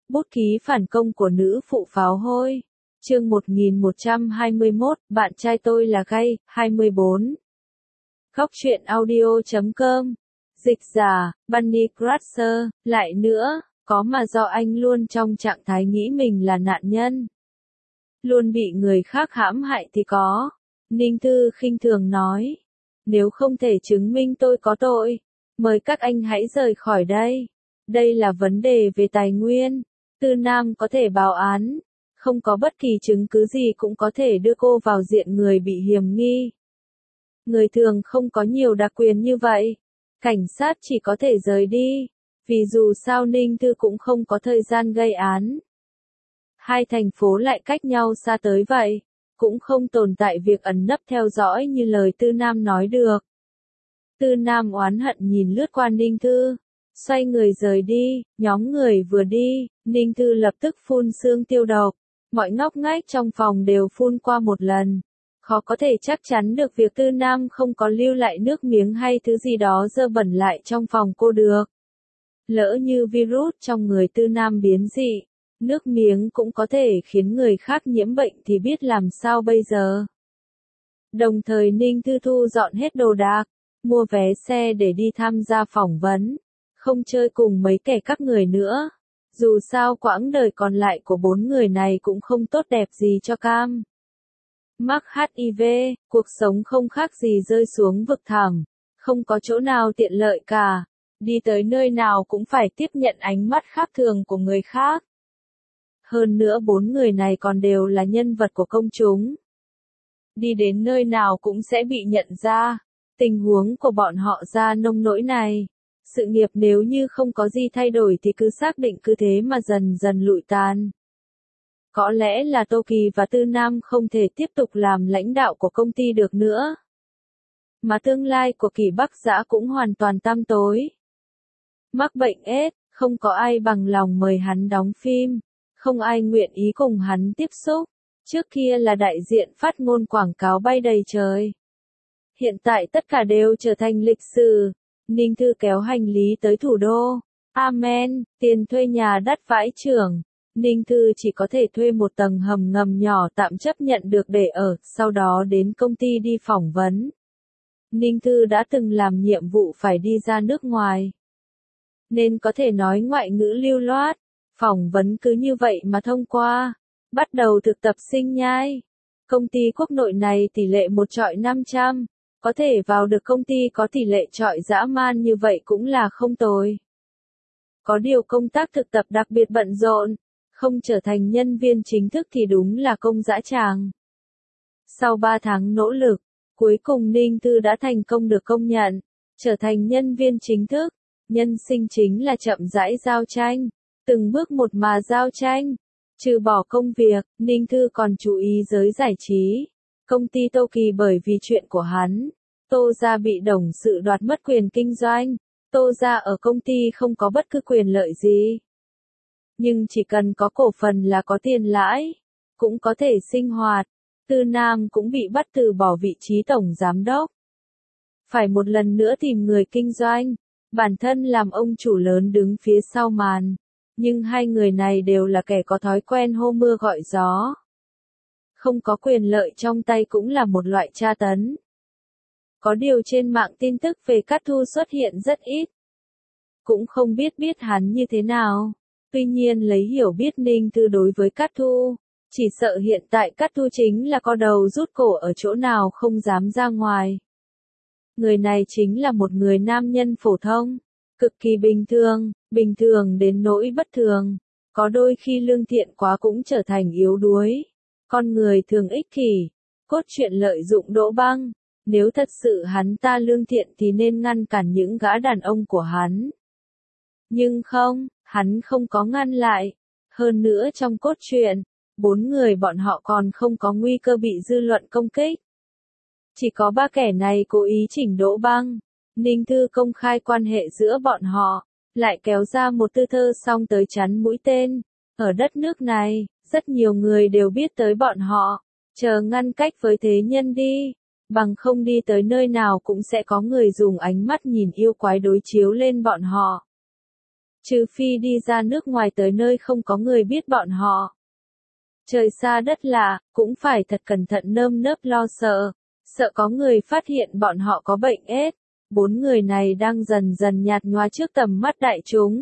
Bút ký phản công của nữ phụ pháo hôi. Chương 1121, bạn trai tôi là gay, 24. Góc truyện audio.com. Dịch giả, Bunny Crusher, lại nữa, có mà do anh luôn trong trạng thái nghĩ mình là nạn nhân. Luôn bị người khác hãm hại thì có. Ninh Thư khinh thường nói. Nếu không thể chứng minh tôi có tội, mời các anh hãy rời khỏi đây. Đây là vấn đề về tài nguyên. Tư Nam có thể báo án. Không có bất kỳ chứng cứ gì cũng có thể đưa cô vào diện người bị hiểm nghi. Người thường không có nhiều đặc quyền như vậy. Cảnh sát chỉ có thể rời đi. Vì dù sao Ninh Thư cũng không có thời gian gây án. Hai thành phố lại cách nhau xa tới vậy. Cũng không tồn tại việc ẩn nấp theo dõi như lời Tư Nam nói được. Tư Nam oán hận nhìn lướt qua Ninh Thư. Xoay người rời đi, nhóm người vừa đi, Ninh Thư lập tức phun xương tiêu độc. Mọi ngóc ngách trong phòng đều phun qua một lần. Khó có thể chắc chắn được việc Tư Nam không có lưu lại nước miếng hay thứ gì đó dơ bẩn lại trong phòng cô được. Lỡ như virus trong người Tư Nam biến dị, nước miếng cũng có thể khiến người khác nhiễm bệnh thì biết làm sao bây giờ. Đồng thời Ninh Thư thu dọn hết đồ đạc, mua vé xe để đi tham gia phỏng vấn, không chơi cùng mấy kẻ các người nữa. Dù sao quãng đời còn lại của 4 người này cũng không tốt đẹp gì cho Cam. Mắc HIV, cuộc sống không khác gì rơi xuống vực thẳm, không có chỗ nào tiện lợi cả, đi tới nơi nào cũng phải tiếp nhận ánh mắt khác thường của người khác. Hơn nữa 4 người này còn đều là nhân vật của công chúng. Đi đến nơi nào cũng sẽ bị nhận ra, tình huống của bọn họ ra nông nỗi này. Sự nghiệp nếu như không có gì thay đổi thì cứ xác định cứ thế mà dần dần lụi tàn. Có lẽ là Tô Kỳ và Tư Nam không thể tiếp tục làm lãnh đạo của công ty được nữa. Mà tương lai của Kỳ Bắc Giã cũng hoàn toàn tăm tối. Mắc bệnh AIDS, không có ai bằng lòng mời hắn đóng phim, không ai nguyện ý cùng hắn tiếp xúc. Trước kia là đại diện phát ngôn quảng cáo bay đầy trời. Hiện tại tất cả đều trở thành lịch sử. Ninh Thư kéo hành lý tới thủ đô. Amen, tiền thuê nhà đắt vãi chưởng. Ninh Thư chỉ có thể thuê một tầng hầm ngầm nhỏ tạm chấp nhận được để ở, sau đó đến công ty đi phỏng vấn. Ninh Thư đã từng làm nhiệm vụ phải đi ra nước ngoài, nên có thể nói ngoại ngữ lưu loát. Phỏng vấn cứ như vậy mà thông qua. Bắt đầu thực tập sinh nhai. Công ty quốc nội này tỷ lệ 1:500. Có thể vào được công ty có tỷ lệ trọi dã man như vậy cũng là không tồi. Có điều công tác thực tập đặc biệt bận rộn, không trở thành nhân viên chính thức thì đúng là công dã tràng. Sau 3 tháng nỗ lực, cuối cùng Ninh Thư đã thành công được công nhận, trở thành nhân viên chính thức. Nhân sinh chính là chậm rãi giao tranh, từng bước một mà giao tranh. Trừ bỏ công việc, Ninh Thư còn chú ý giới giải trí. Công ty Tô Kỳ bởi vì chuyện của hắn, Tô gia bị đồng sự đoạt mất quyền kinh doanh. Tô gia ở công ty không có bất cứ quyền lợi gì. Nhưng chỉ cần có cổ phần là có tiền lãi, cũng có thể sinh hoạt. Tư Nam cũng bị bắt từ bỏ vị trí tổng giám đốc. Phải một lần nữa tìm người kinh doanh, bản thân làm ông chủ lớn đứng phía sau màn. Nhưng hai người này đều là kẻ có thói quen hô mưa gọi gió. Không có quyền lợi trong tay cũng là một loại tra tấn. Có điều trên mạng tin tức về Cát Thu xuất hiện rất ít. Cũng không biết hắn như thế nào. Tuy nhiên lấy hiểu biết Ninh Thư đối với Cát Thu, chỉ sợ hiện tại Cát Thu chính là co đầu rút cổ ở chỗ nào không dám ra ngoài. Người này chính là một người nam nhân phổ thông, cực kỳ bình thường đến nỗi bất thường. Có đôi khi lương thiện quá cũng trở thành yếu đuối. Con người thường ích kỷ, cốt truyện lợi dụng Đỗ Băng. Nếu thật sự hắn ta lương thiện thì nên ngăn cản những gã đàn ông của hắn. Nhưng không, hắn không có ngăn lại. Hơn nữa trong cốt truyện, 4 người bọn họ còn không có nguy cơ bị dư luận công kích. Chỉ có 3 kẻ này cố ý chỉnh Đỗ Băng. Ninh Thư công khai quan hệ giữa bọn họ, lại kéo ra một tư thơ xong tới chắn mũi tên. Ở đất nước này, rất nhiều người đều biết tới bọn họ. Chờ ngăn cách với thế nhân đi. Bằng không đi tới nơi nào cũng sẽ có người dùng ánh mắt nhìn yêu quái đối chiếu lên bọn họ. Trừ phi đi ra nước ngoài tới nơi không có người biết bọn họ. Trời xa đất lạ, cũng phải thật cẩn thận nơm nớp lo sợ, sợ có người phát hiện bọn họ có bệnh AIDS. 4 người này đang dần dần nhạt nhòa trước tầm mắt đại chúng.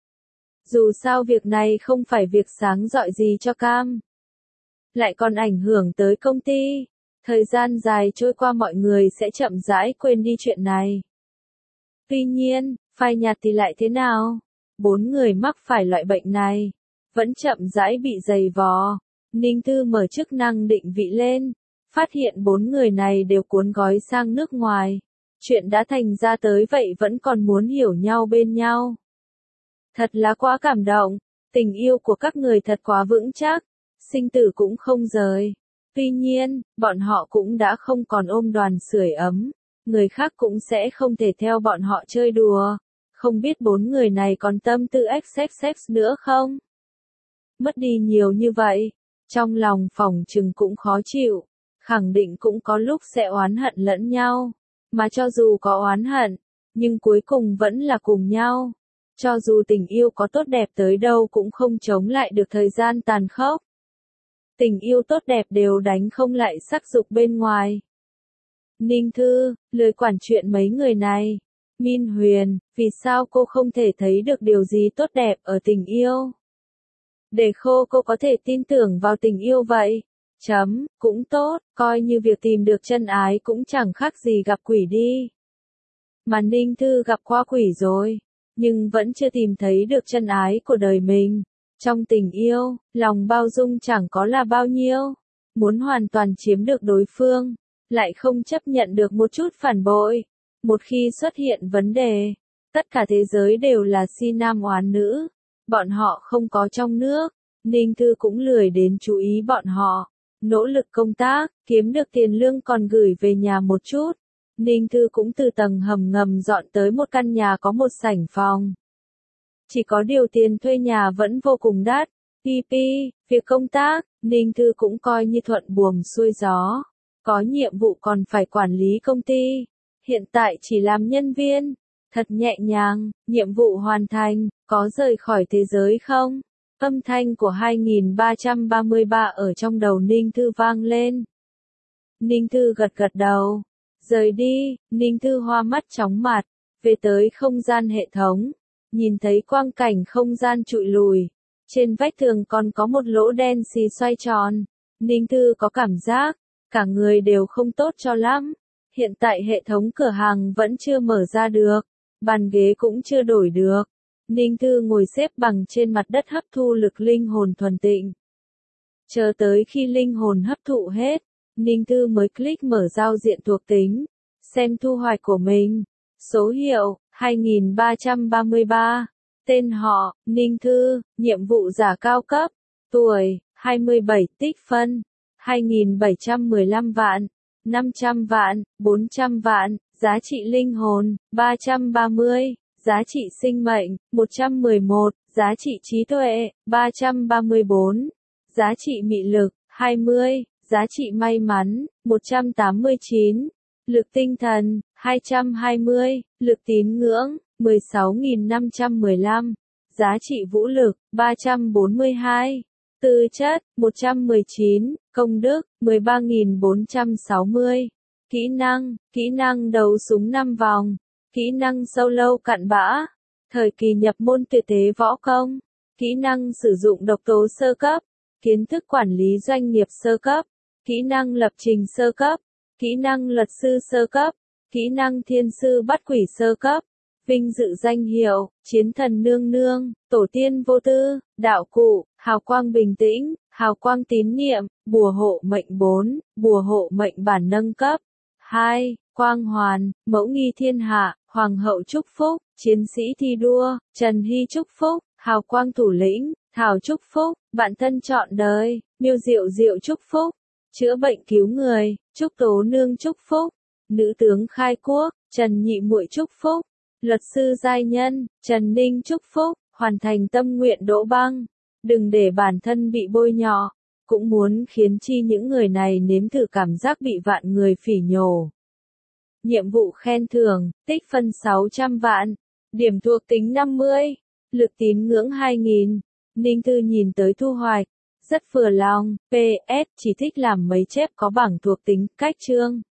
Dù sao việc này không phải việc sáng rọi gì cho Cam, lại còn ảnh hưởng tới công ty. Thời gian dài trôi qua mọi người sẽ chậm rãi quên đi chuyện này. Tuy nhiên, phai nhạt thì lại thế nào? 4 người mắc phải loại bệnh này, vẫn chậm rãi bị dày vò. Ninh Thư mở chức năng định vị lên, phát hiện 4 người này đều cuốn gói sang nước ngoài. Chuyện đã thành ra tới vậy vẫn còn muốn hiểu nhau bên nhau. Thật là quá cảm động, tình yêu của các người thật quá vững chắc, sinh tử cũng không rời. Tuy nhiên, bọn họ cũng đã không còn ôm đoàn sưởi ấm, người khác cũng sẽ không thể theo bọn họ chơi đùa. Không biết 4 người này còn tâm tư XXX nữa không? Mất đi nhiều như vậy, trong lòng phỏng chừng cũng khó chịu, khẳng định cũng có lúc sẽ oán hận lẫn nhau. Mà cho dù có oán hận, nhưng cuối cùng vẫn là cùng nhau. Cho dù tình yêu có tốt đẹp tới đâu cũng không chống lại được thời gian tàn khốc. Tình yêu tốt đẹp đều đánh không lại sắc dục bên ngoài. Ninh Thư, lười quản chuyện mấy người này. Min Huyền, vì sao cô không thể thấy được điều gì tốt đẹp ở tình yêu? Để cô có thể tin tưởng vào tình yêu vậy. Cũng tốt, coi như việc tìm được chân ái cũng chẳng khác gì gặp quỷ đi. Mà Ninh Thư gặp qua quỷ rồi, nhưng vẫn chưa tìm thấy được chân ái của đời mình. Trong tình yêu, lòng bao dung chẳng có là bao nhiêu. Muốn hoàn toàn chiếm được đối phương, lại không chấp nhận được một chút phản bội. Một khi xuất hiện vấn đề, tất cả thế giới đều là si nam oán nữ. Bọn họ không có trong nước, Ninh Thư cũng lười đến chú ý bọn họ. Nỗ lực công tác, kiếm được tiền lương còn gửi về nhà một chút. Ninh Thư cũng từ tầng hầm ngầm dọn tới một căn nhà có một sảnh phòng. Chỉ có điều tiền thuê nhà vẫn vô cùng đắt. Việc công tác, Ninh Thư cũng coi như thuận buồm xuôi gió. Có nhiệm vụ còn phải quản lý công ty. Hiện tại chỉ làm nhân viên. Thật nhẹ nhàng, nhiệm vụ hoàn thành, có rời khỏi thế giới không? Âm thanh của 2333 ở trong đầu Ninh Thư vang lên. Ninh Thư gật gật đầu. Rời đi, Ninh Thư hoa mắt chóng mặt, về tới không gian hệ thống. Nhìn thấy quang cảnh không gian trụi lùi. Trên vách tường còn có một lỗ đen xì xoay tròn. Ninh Thư có cảm giác, cả người đều không tốt cho lắm. Hiện tại hệ thống cửa hàng vẫn chưa mở ra được. Bàn ghế cũng chưa đổi được. Ninh Thư ngồi xếp bằng trên mặt đất hấp thu lực linh hồn thuần tịnh. Chờ tới khi linh hồn hấp thụ hết, Ninh Thư mới click mở giao diện thuộc tính, xem thu hoạch của mình. Số hiệu, 2333. Tên họ, Ninh Thư, nhiệm vụ giả cao cấp. Tuổi, 27, tích phân, 2715 vạn, 500 vạn, 400 vạn, giá trị linh hồn, 330. Giá trị sinh mệnh, 111, giá trị trí tuệ, 334, giá trị mị lực, 20, giá trị may mắn, 189, lực tinh thần, 220, lực tín ngưỡng, 16.515, giá trị vũ lực, 342, tư chất, 119, công đức, 13.460, kỹ năng đấu súng 5 vòng. Kỹ năng solo cặn bã, thời kỳ nhập môn tuyệt thế võ công, kỹ năng sử dụng độc tố sơ cấp, kiến thức quản lý doanh nghiệp sơ cấp, kỹ năng lập trình sơ cấp, kỹ năng luật sư sơ cấp, kỹ năng thiên sư bắt quỷ sơ cấp, vinh dự danh hiệu, chiến thần nương nương, tổ tiên vô tư, đạo cụ, hào quang bình tĩnh, hào quang tín niệm, bùa hộ mệnh 4, bùa hộ mệnh bản nâng cấp, 2. Quang hoàn, mẫu nghi thiên hạ, hoàng hậu chúc phúc, chiến sĩ thi đua, Trần Hy chúc phúc, hào quang thủ lĩnh, Thảo chúc phúc, bạn thân trọn đời, Miêu Diệu Diệu chúc phúc, chữa bệnh cứu người, Trúc Tố Nương chúc phúc, nữ tướng khai quốc, Trần Nhị Muội chúc phúc, luật sư giai nhân, Trần Ninh chúc phúc, hoàn thành tâm nguyện Đỗ Băng, đừng để bản thân bị bôi nhọ, cũng muốn khiến chi những người này nếm thử cảm giác bị vạn người phỉ nhổ. Nhiệm vụ khen thưởng, tích phân 600 vạn, điểm thuộc tính 50, Lực tín ngưỡng 2000. Ninh Thư nhìn tới thu hoạch. Rất vừa lòng, PS, chỉ thích làm mấy chép có bảng thuộc tính, cách chương.